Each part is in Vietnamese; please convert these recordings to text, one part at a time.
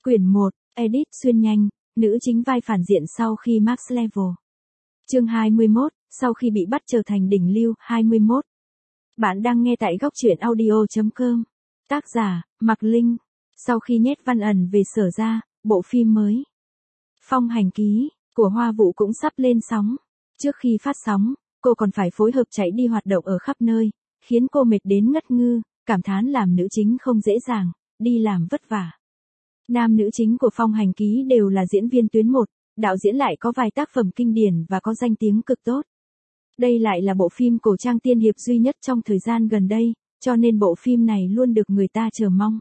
Quyển 1, Edit xuyên nhanh, nữ chính vai phản diện sau khi Max Level. Chương 21, sau khi bị bắt trở thành đỉnh lưu. 21. Bạn đang nghe tại góc truyện audio.com. Tác giả, Mạc Linh. Sau khi nhét Văn Ẩn về Sở ra, bộ phim mới Phong Hành Ký của Hoa Vũ cũng sắp lên sóng. Trước khi phát sóng, cô còn phải phối hợp chạy đi hoạt động ở khắp nơi, khiến cô mệt đến ngất ngư, cảm thán làm nữ chính không dễ dàng, đi làm vất vả. Nam nữ chính của Phong Hành Ký đều là diễn viên tuyến 1, đạo diễn lại có vài tác phẩm kinh điển và có danh tiếng cực tốt. Đây lại là bộ phim cổ trang tiên hiệp duy nhất trong thời gian gần đây, cho nên bộ phim này luôn được người ta chờ mong.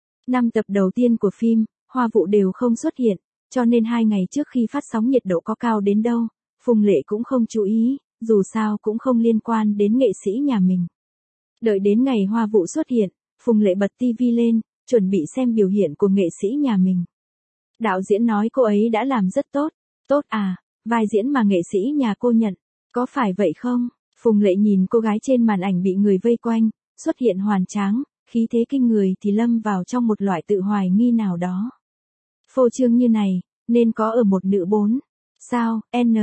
5 tập đầu tiên của phim, Hoa Vũ đều không xuất hiện, cho nên 2 ngày trước khi phát sóng nhiệt độ có cao đến đâu, Phùng Lệ cũng không chú ý, dù sao cũng không liên quan đến nghệ sĩ nhà mình. Đợi đến ngày Hoa Vũ xuất hiện, Phùng Lệ bật tivi lên, chuẩn bị xem biểu hiện của nghệ sĩ nhà mình. Đạo diễn nói cô ấy đã làm rất tốt. Tốt à, vai diễn mà nghệ sĩ nhà cô nhận, có phải vậy không? Phùng Lệ nhìn cô gái trên màn ảnh bị người vây quanh, xuất hiện hoàn tráng, khí thế kinh người thì lâm vào trong một loại tự hoài nghi nào đó. Phô trương như này, nên có ở một nữ 4. Sao,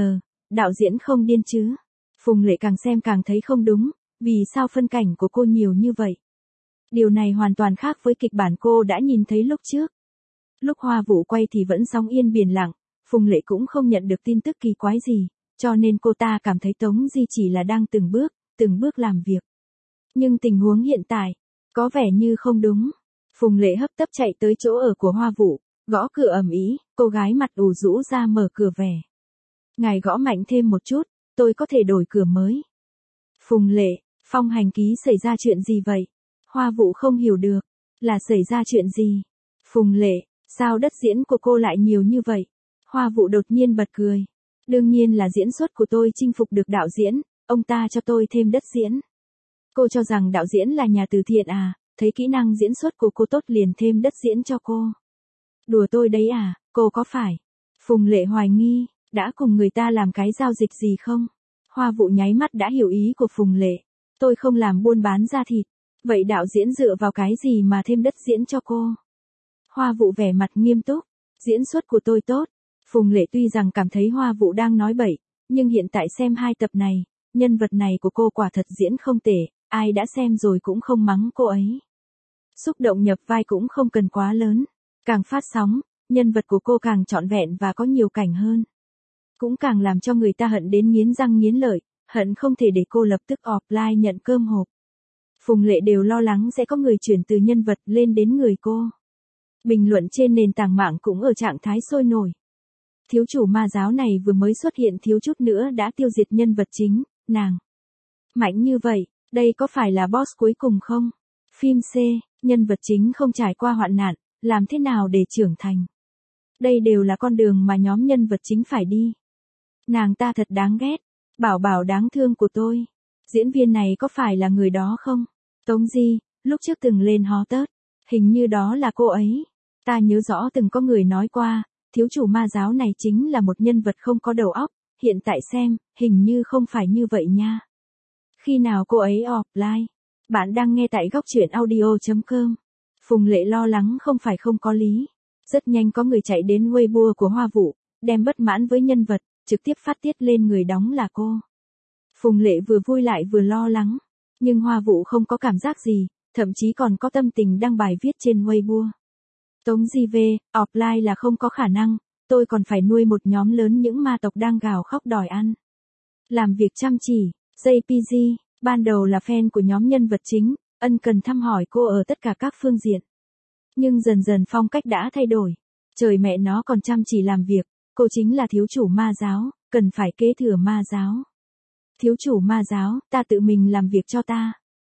đạo diễn không điên chứ? Phùng Lệ càng xem càng thấy không đúng, vì sao phân cảnh của cô nhiều như vậy? Điều này hoàn toàn khác với kịch bản cô đã nhìn thấy lúc trước. Lúc Hoa Vũ quay thì vẫn sóng yên biển lặng, Phùng Lệ cũng không nhận được tin tức kỳ quái gì, cho nên cô ta cảm thấy Tống Di chỉ là đang từng bước làm việc. Nhưng tình huống hiện tại, có vẻ như không đúng. Phùng Lệ hấp tấp chạy tới chỗ ở của Hoa Vũ, gõ cửa ầm ĩ, cô gái mặt ủ rũ ra mở cửa vẻ. Ngài gõ mạnh thêm một chút, tôi có thể đổi cửa mới. Phùng Lệ, Phong Hành Ký xảy ra chuyện gì vậy? Hoa Vũ không hiểu được, là xảy ra chuyện gì? Phùng Lệ, sao đất diễn của cô lại nhiều như vậy? Hoa Vũ đột nhiên bật cười. Đương nhiên là diễn xuất của tôi chinh phục được đạo diễn, ông ta cho tôi thêm đất diễn. Cô cho rằng đạo diễn là nhà từ thiện à, thấy kỹ năng diễn xuất của cô tốt liền thêm đất diễn cho cô. Đùa tôi đấy à, cô có phải? Phùng Lệ hoài nghi, đã cùng người ta làm cái giao dịch gì không? Hoa Vũ nháy mắt đã hiểu ý của Phùng Lệ. Tôi không làm buôn bán da thịt. Vậy đạo diễn dựa vào cái gì mà thêm đất diễn cho cô? Hoa Vũ vẻ mặt nghiêm túc. Diễn xuất của tôi tốt. Phùng Lệ tuy rằng cảm thấy Hoa Vũ đang nói bậy, nhưng hiện tại xem 2 tập này, nhân vật này của cô quả thật diễn không tệ, ai đã xem rồi cũng không mắng cô ấy. Xúc động nhập vai cũng không cần quá lớn. Càng phát sóng, nhân vật của cô càng trọn vẹn và có nhiều cảnh hơn. Cũng càng làm cho người ta hận đến nghiến răng nghiến lợi, hận không thể để cô lập tức offline nhận cơm hộp. Phùng Lệ đều lo lắng sẽ có người chuyển từ nhân vật lên đến người cô. Bình luận trên nền tảng mạng cũng ở trạng thái sôi nổi. Thiếu chủ ma giáo này vừa mới xuất hiện thiếu chút nữa đã tiêu diệt nhân vật chính, nàng. Mạnh như vậy, đây có phải là boss cuối cùng không? Phim C, nhân vật chính không trải qua hoạn nạn, làm thế nào để trưởng thành? Đây đều là con đường mà nhóm nhân vật chính phải đi. Nàng ta thật đáng ghét, Bảo Bảo đáng thương của tôi. Diễn viên này có phải là người đó không? Tống Di, lúc trước từng lên hot tớt, hình như đó là cô ấy. Ta nhớ rõ từng có người nói qua, thiếu chủ ma giáo này chính là một nhân vật không có đầu óc, hiện tại xem, hình như không phải như vậy nha. Khi nào cô ấy offline? Bạn đang nghe tại góc truyện audio.com. Phùng Lệ lo lắng không phải không có lý. Rất nhanh có người chạy đến Weibo của Hoa Vũ, đem bất mãn với nhân vật, trực tiếp phát tiết lên người đóng là cô. Phùng Lệ vừa vui lại vừa lo lắng, nhưng Hoa Vũ không có cảm giác gì, thậm chí còn có tâm tình đăng bài viết trên Weibo. Tống Di về, offline là không có khả năng, tôi còn phải nuôi một nhóm lớn những ma tộc đang gào khóc đòi ăn. Làm việc chăm chỉ, JPG, ban đầu là fan của nhóm nhân vật chính, ân cần thăm hỏi cô ở tất cả các phương diện. Nhưng dần dần phong cách đã thay đổi. Trời mẹ nó còn chăm chỉ làm việc, cô chính là thiếu chủ ma giáo, cần phải kế thừa ma giáo. Thiếu chủ ma giáo, ta tự mình làm việc cho ta.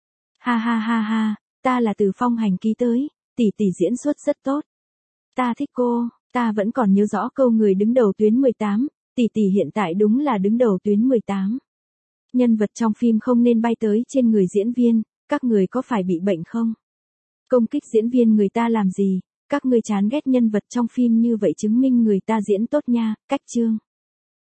Ha ha ha ha, ta là từ Phong Hành Ký tới, tỷ tỷ diễn xuất rất tốt. Ta thích cô, ta vẫn còn nhớ rõ câu người đứng đầu tuyến 18, tỷ tỷ hiện tại đúng là đứng đầu tuyến 18. Nhân vật trong phim không nên bay tới trên người diễn viên, các người có phải bị bệnh không? Công kích diễn viên người ta làm gì? Các người chán ghét nhân vật trong phim như vậy chứng minh người ta diễn tốt nha, cách chương.